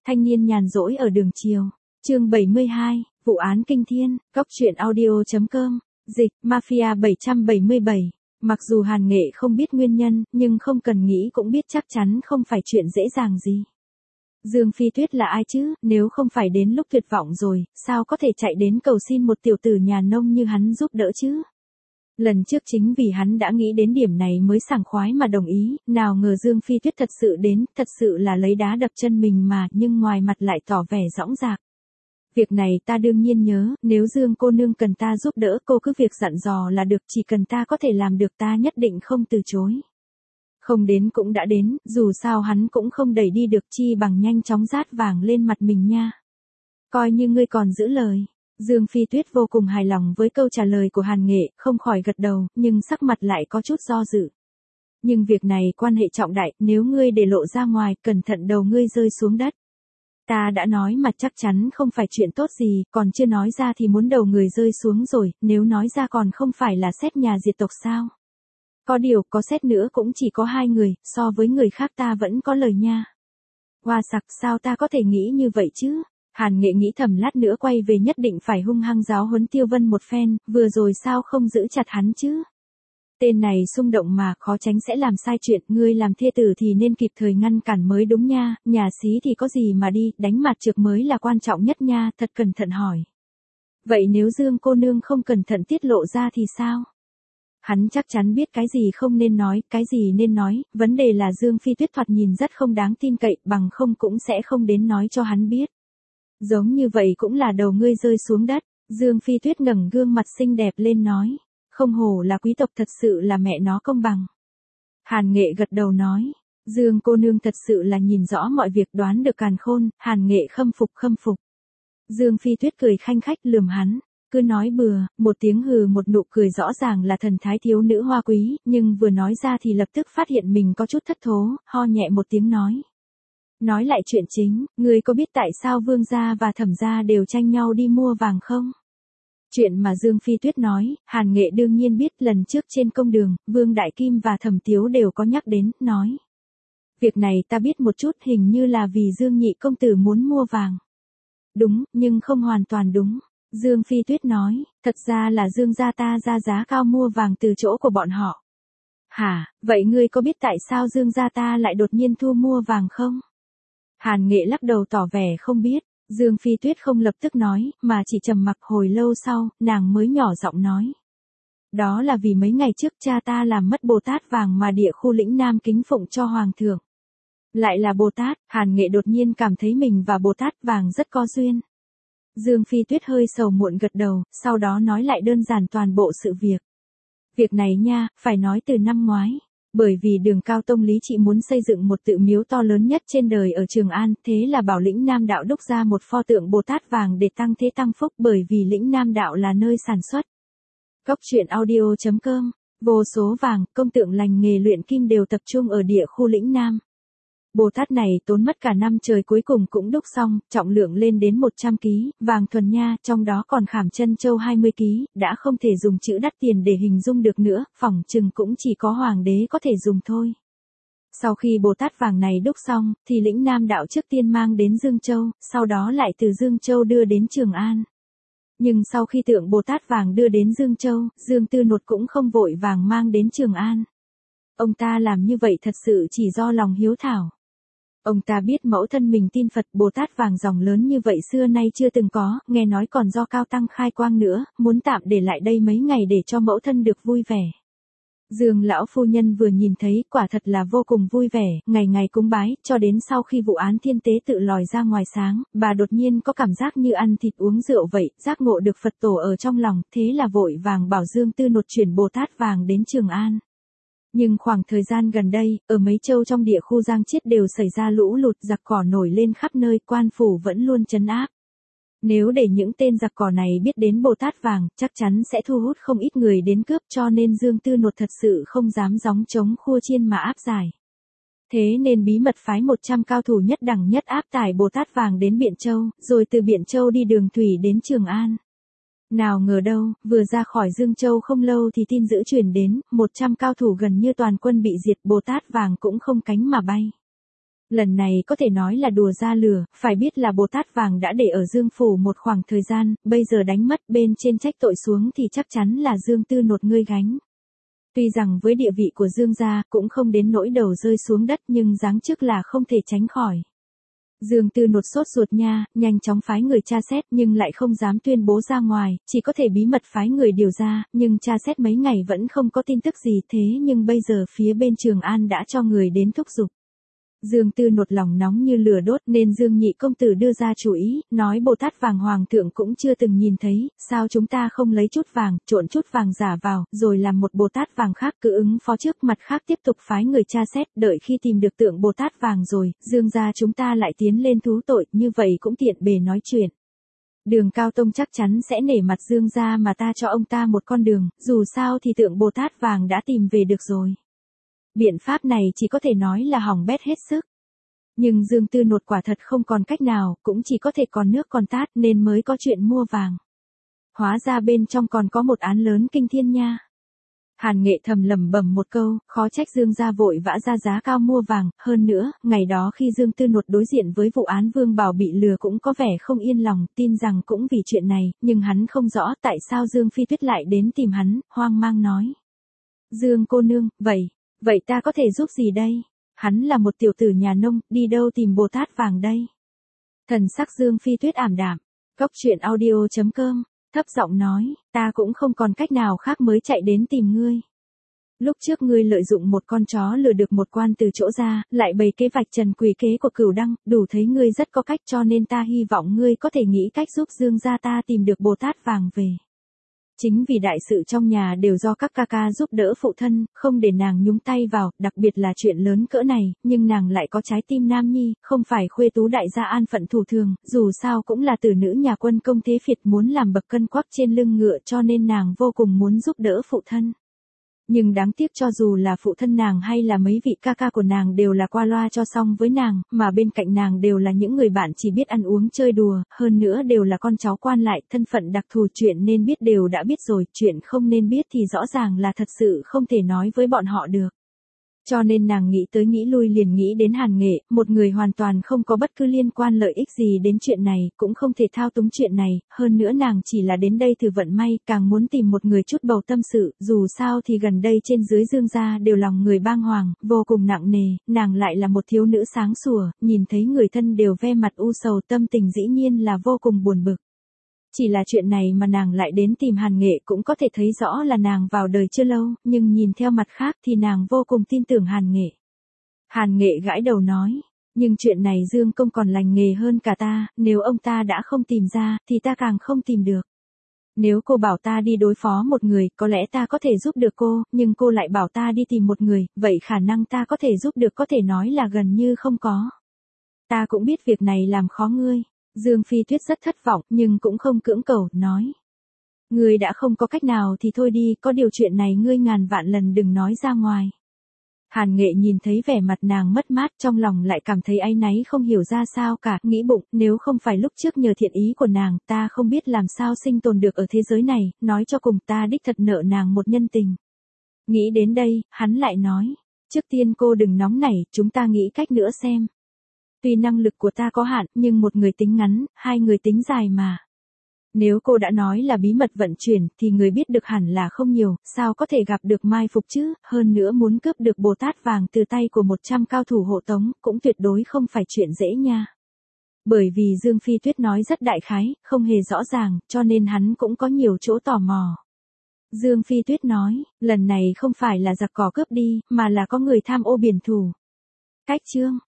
Thanh niên nhàn rỗi ở đường chiều. Chương 72, vụ án kinh thiên, Cóc truyện audio.com, dịch, Mafia 777. Mặc dù Hàn Nghệ không biết nguyên nhân, nhưng không cần nghĩ cũng biết chắc chắn không phải chuyện dễ dàng gì. Dương Phi Tuyết là ai chứ, nếu không phải đến lúc tuyệt vọng rồi, sao có thể chạy đến cầu xin một tiểu tử nhà nông như hắn giúp đỡ chứ? Lần trước chính vì hắn đã nghĩ đến điểm này mới sảng khoái mà đồng ý, nào ngờ Dương Phi Tuyết thật sự đến, thật sự là lấy đá đập chân mình mà, nhưng ngoài mặt lại tỏ vẻ dõng dạc. Việc này ta đương nhiên nhớ, nếu Dương cô nương cần ta giúp đỡ cô cứ việc dặn dò là được, chỉ cần ta có thể làm được ta nhất định không từ chối. Không đến cũng đã đến, dù sao hắn cũng không đẩy đi được, chi bằng nhanh chóng rát vàng lên mặt mình nha. Coi như ngươi còn giữ lời. Dương Phi Tuyết vô cùng hài lòng với câu trả lời của Hàn Nghệ, không khỏi gật đầu, nhưng sắc mặt lại có chút do dự. Nhưng việc này quan hệ trọng đại, nếu ngươi để lộ ra ngoài, cẩn thận đầu ngươi rơi xuống đất. Ta đã nói mà chắc chắn không phải chuyện tốt gì, còn chưa nói ra thì muốn đầu người rơi xuống rồi, nếu nói ra còn không phải là xét nhà diệt tộc sao? Có điều, có xét nữa cũng chỉ có 2 người, so với người khác ta vẫn có lời nha. Hoa sặc, sao ta có thể nghĩ như vậy chứ? Hàn Nghệ nghĩ thầm lát nữa quay về nhất định phải hung hăng giáo huấn Tiêu Vân một phen, vừa rồi sao không giữ chặt hắn chứ? Tên này xung động mà, khó tránh sẽ làm sai chuyện, ngươi làm thê tử thì nên kịp thời ngăn cản mới đúng nha, nhà xí thì có gì mà đi, đánh mặt trược mới là quan trọng nhất nha, thật cẩn thận hỏi. Vậy nếu Dương cô nương không cẩn thận tiết lộ ra thì sao? Hắn chắc chắn biết cái gì không nên nói, cái gì nên nói, vấn đề là Dương Phi Tuyết thoạt nhìn rất không đáng tin cậy, bằng không cũng sẽ không đến nói cho hắn biết. Giống như vậy cũng là đầu ngươi rơi xuống đất, Dương Phi Tuyết ngẩng gương mặt xinh đẹp lên nói, không hổ là quý tộc, thật sự là mẹ nó công bằng. Hàn Nghệ gật đầu nói, Dương cô nương thật sự là nhìn rõ mọi việc, đoán được càn khôn, Hàn Nghệ khâm phục. Dương Phi Tuyết cười khanh khách lườm hắn, cứ nói bừa, một tiếng hừ một nụ cười rõ ràng là thần thái thiếu nữ hoa quý, nhưng vừa nói ra thì lập tức phát hiện mình có chút thất thố, ho nhẹ một tiếng nói. Nói lại chuyện chính, ngươi có biết tại sao Vương gia và Thẩm gia đều tranh nhau đi mua vàng không? Chuyện mà Dương Phi Tuyết nói, Hàn Nghệ đương nhiên biết, lần trước trên công đường, Vương Đại Kim và Thẩm Tiếu đều có nhắc đến, nói. Việc này ta biết một chút, hình như là vì Dương nhị công tử muốn mua vàng. Đúng, nhưng không hoàn toàn đúng. Dương Phi Tuyết nói, thật ra là Dương gia ta ra giá cao mua vàng từ chỗ của bọn họ. Hả, vậy ngươi có biết tại sao Dương gia ta lại đột nhiên thu mua vàng không? Hàn Nghệ lắc đầu tỏ vẻ không biết, Dương Phi Tuyết không lập tức nói, mà chỉ trầm mặc hồi lâu sau, nàng mới nhỏ giọng nói. Đó là vì mấy ngày trước cha ta làm mất Bồ Tát vàng mà địa khu lĩnh Nam kính phụng cho Hoàng thượng. Lại là Bồ Tát, Hàn Nghệ đột nhiên cảm thấy mình và Bồ Tát vàng rất có duyên. Dương Phi Tuyết hơi sầu muộn gật đầu, sau đó nói lại đơn giản toàn bộ sự việc. Việc này nha, phải nói từ năm ngoái. Bởi vì Đường Cao Tông lý trị muốn xây dựng một tự miếu to lớn nhất trên đời ở Trường An, thế là bảo lĩnh Nam Đạo đúc ra một pho tượng Bồ Tát vàng để tăng thế tăng phúc, bởi vì lĩnh Nam Đạo là nơi sản xuất. Cóc truyện audio.com, vô số vàng, công tượng lành nghề luyện kim đều tập trung ở địa khu lĩnh Nam. Bồ Tát này tốn mất cả năm trời cuối cùng cũng đúc xong, trọng lượng lên đến 100 kg, vàng thuần nha, trong đó còn khảm chân châu 20 kg, đã không thể dùng chữ đắt tiền để hình dung được nữa, phỏng chừng cũng chỉ có hoàng đế có thể dùng thôi. Sau khi Bồ Tát vàng này đúc xong, thì lĩnh Nam Đạo trước tiên mang đến Dương Châu, sau đó lại từ Dương Châu đưa đến Trường An. Nhưng sau khi tượng Bồ Tát vàng đưa đến Dương Châu, Dương Tư Nột cũng không vội vàng mang đến Trường An. Ông ta làm như vậy thật sự chỉ do lòng hiếu thảo. Ông ta biết mẫu thân mình tin Phật, Bồ Tát vàng dòng lớn như vậy xưa nay chưa từng có, nghe nói còn do Cao Tăng khai quang nữa, muốn tạm để lại đây mấy ngày để cho mẫu thân được vui vẻ. Dương lão phu nhân vừa nhìn thấy, quả thật là vô cùng vui vẻ, ngày ngày cúng bái, cho đến sau khi vụ án thiên tế tự lòi ra ngoài sáng, bà đột nhiên có cảm giác như ăn thịt uống rượu vậy, giác ngộ được Phật tổ ở trong lòng, thế là vội vàng bảo Dương Tư Nột chuyển Bồ Tát vàng đến Trường An. Nhưng khoảng thời gian gần đây, ở mấy châu trong địa khu Giang Chiết đều xảy ra lũ lụt, giặc cỏ nổi lên khắp nơi, quan phủ vẫn luôn trấn áp. Nếu để những tên giặc cỏ này biết đến Bồ Tát vàng, chắc chắn sẽ thu hút không ít người đến cướp, cho nên Dương Tư Nột thật sự không dám gióng trống khua chiên mà áp giải. Thế nên bí mật phái 100 cao thủ nhất đẳng nhất áp tải Bồ Tát vàng đến Biện Châu, rồi từ Biện Châu đi đường thủy đến Trường An. Nào ngờ đâu, vừa ra khỏi Dương Châu không lâu thì tin dữ truyền đến, 100 cao thủ gần như toàn quân bị diệt, Bồ Tát vàng cũng không cánh mà bay. Lần này có thể nói là đùa ra lửa, phải biết là Bồ Tát vàng đã để ở Dương phủ một khoảng thời gian, bây giờ đánh mất bên trên trách tội xuống thì chắc chắn là Dương Tư Nột ngươi gánh. Tuy rằng với địa vị của Dương gia cũng không đến nỗi đầu rơi xuống đất nhưng giáng chức là không thể tránh khỏi. Dương Tư Nột sốt ruột nha, nhanh chóng phái người tra xét nhưng lại không dám tuyên bố ra ngoài, chỉ có thể bí mật phái người điều ra, nhưng tra xét mấy ngày vẫn không có tin tức gì thế nhưng bây giờ phía bên Trường An đã cho người đến thúc giục. Dương Tư Nột lòng nóng như lửa đốt nên Dương nhị công tử đưa ra chủ ý, nói Bồ Tát vàng hoàng thượng cũng chưa từng nhìn thấy, sao chúng ta không lấy chút vàng, trộn chút vàng giả vào, rồi làm một Bồ Tát vàng khác cứ ứng phó trước, mặt khác tiếp tục phái người tra xét, đợi khi tìm được tượng Bồ Tát vàng rồi, Dương gia chúng ta lại tiến lên thú tội, như vậy cũng tiện bề nói chuyện. Đường Cao Tông chắc chắn sẽ nể mặt Dương gia mà ta cho ông ta một con đường, dù sao thì tượng Bồ Tát vàng đã tìm về được rồi. Biện pháp này chỉ có thể nói là hỏng bét hết sức. Nhưng Dương Tư Nột quả thật không còn cách nào, cũng chỉ có thể còn nước còn tát nên mới có chuyện mua vàng. Hóa ra bên trong còn có một án lớn kinh thiên nha. Hàn Nghệ thầm lẩm bẩm một câu, khó trách Dương gia vội vã ra giá cao mua vàng, hơn nữa, ngày đó khi Dương Tư Nột đối diện với vụ án Vương Bảo bị lừa cũng có vẻ không yên lòng, tin rằng cũng vì chuyện này, nhưng hắn không rõ tại sao Dương Phi Tuyết lại đến tìm hắn, hoang mang nói. Dương cô nương, vậy ta có thể giúp gì đây? Hắn là một tiểu tử nhà nông, đi đâu tìm Bồ Tát vàng đây? Thần sắc Dương Phi Tuyết ảm đạm. Cốc truyện audio.com, thấp giọng nói, ta cũng không còn cách nào khác mới chạy đến tìm ngươi. Lúc trước ngươi lợi dụng một con chó lừa được một quan từ chỗ ra, lại bày kế vạch trần quỷ kế của Cửu Đăng, đủ thấy ngươi rất có cách cho nên ta hy vọng ngươi có thể nghĩ cách giúp Dương gia ta tìm được Bồ Tát vàng về. Chính vì đại sự trong nhà đều do các ca ca giúp đỡ phụ thân, không để nàng nhúng tay vào, đặc biệt là chuyện lớn cỡ này, nhưng nàng lại có trái tim nam nhi, không phải khuê tú đại gia an phận thủ thường, dù sao cũng là tử nữ nhà quân công thế phiệt muốn làm bậc cân quắc trên lưng ngựa cho nên nàng vô cùng muốn giúp đỡ phụ thân. Nhưng đáng tiếc cho dù là phụ thân nàng hay là mấy vị ca ca của nàng đều là qua loa cho xong với nàng, mà bên cạnh nàng đều là những người bạn chỉ biết ăn uống chơi đùa, hơn nữa đều là con cháu quan lại, thân phận đặc thù, chuyện nên biết đều đã biết rồi, chuyện không nên biết thì rõ ràng là thật sự không thể nói với bọn họ được. Cho nên nàng nghĩ tới nghĩ lui liền nghĩ đến Hàn Nghệ, một người hoàn toàn không có bất cứ liên quan lợi ích gì đến chuyện này, cũng không thể thao túng chuyện này, hơn nữa nàng chỉ là đến đây thử vận may, càng muốn tìm một người chút bầu tâm sự, dù sao thì gần đây trên dưới Dương gia đều lòng người bang hoàng, vô cùng nặng nề, nàng lại là một thiếu nữ sáng sủa, nhìn thấy người thân đều ve mặt u sầu tâm tình dĩ nhiên là vô cùng buồn bực. Chỉ là chuyện này mà nàng lại đến tìm Hàn Nghệ cũng có thể thấy rõ là nàng vào đời chưa lâu, nhưng nhìn theo mặt khác thì nàng vô cùng tin tưởng Hàn Nghệ. Hàn Nghệ gãi đầu nói, nhưng chuyện này Dương công còn lành nghề hơn cả ta, nếu ông ta đã không tìm ra, thì ta càng không tìm được. Nếu cô bảo ta đi đối phó một người, có lẽ ta có thể giúp được cô, nhưng cô lại bảo ta đi tìm một người, vậy khả năng ta có thể giúp được có thể nói là gần như không có. Ta cũng biết việc này làm khó ngươi. Dương Phi Tuyết rất thất vọng, nhưng cũng không cưỡng cầu, nói. Ngươi đã không có cách nào thì thôi đi, có điều chuyện này ngươi ngàn vạn lần đừng nói ra ngoài. Hàn Nghệ nhìn thấy vẻ mặt nàng mất mát trong lòng lại cảm thấy áy náy không hiểu ra sao cả, nghĩ bụng, nếu không phải lúc trước nhờ thiện ý của nàng, ta không biết làm sao sinh tồn được ở thế giới này, nói cho cùng ta đích thật nợ nàng một nhân tình. Nghĩ đến đây, hắn lại nói, trước tiên cô đừng nóng nảy, chúng ta nghĩ cách nữa xem. Tuy năng lực của ta có hạn, nhưng một người tính ngắn, hai người tính dài mà. Nếu cô đã nói là bí mật vận chuyển, thì người biết được hẳn là không nhiều, sao có thể gặp được mai phục chứ, hơn nữa muốn cướp được Bồ Tát vàng từ tay của 100 cao thủ hộ tống, cũng tuyệt đối không phải chuyện dễ nha. Bởi vì Dương Phi Tuyết nói rất đại khái, không hề rõ ràng, cho nên hắn cũng có nhiều chỗ tò mò. Dương Phi Tuyết nói, lần này không phải là giặc cỏ cướp đi, mà là có người tham ô biển thủ. Cách chương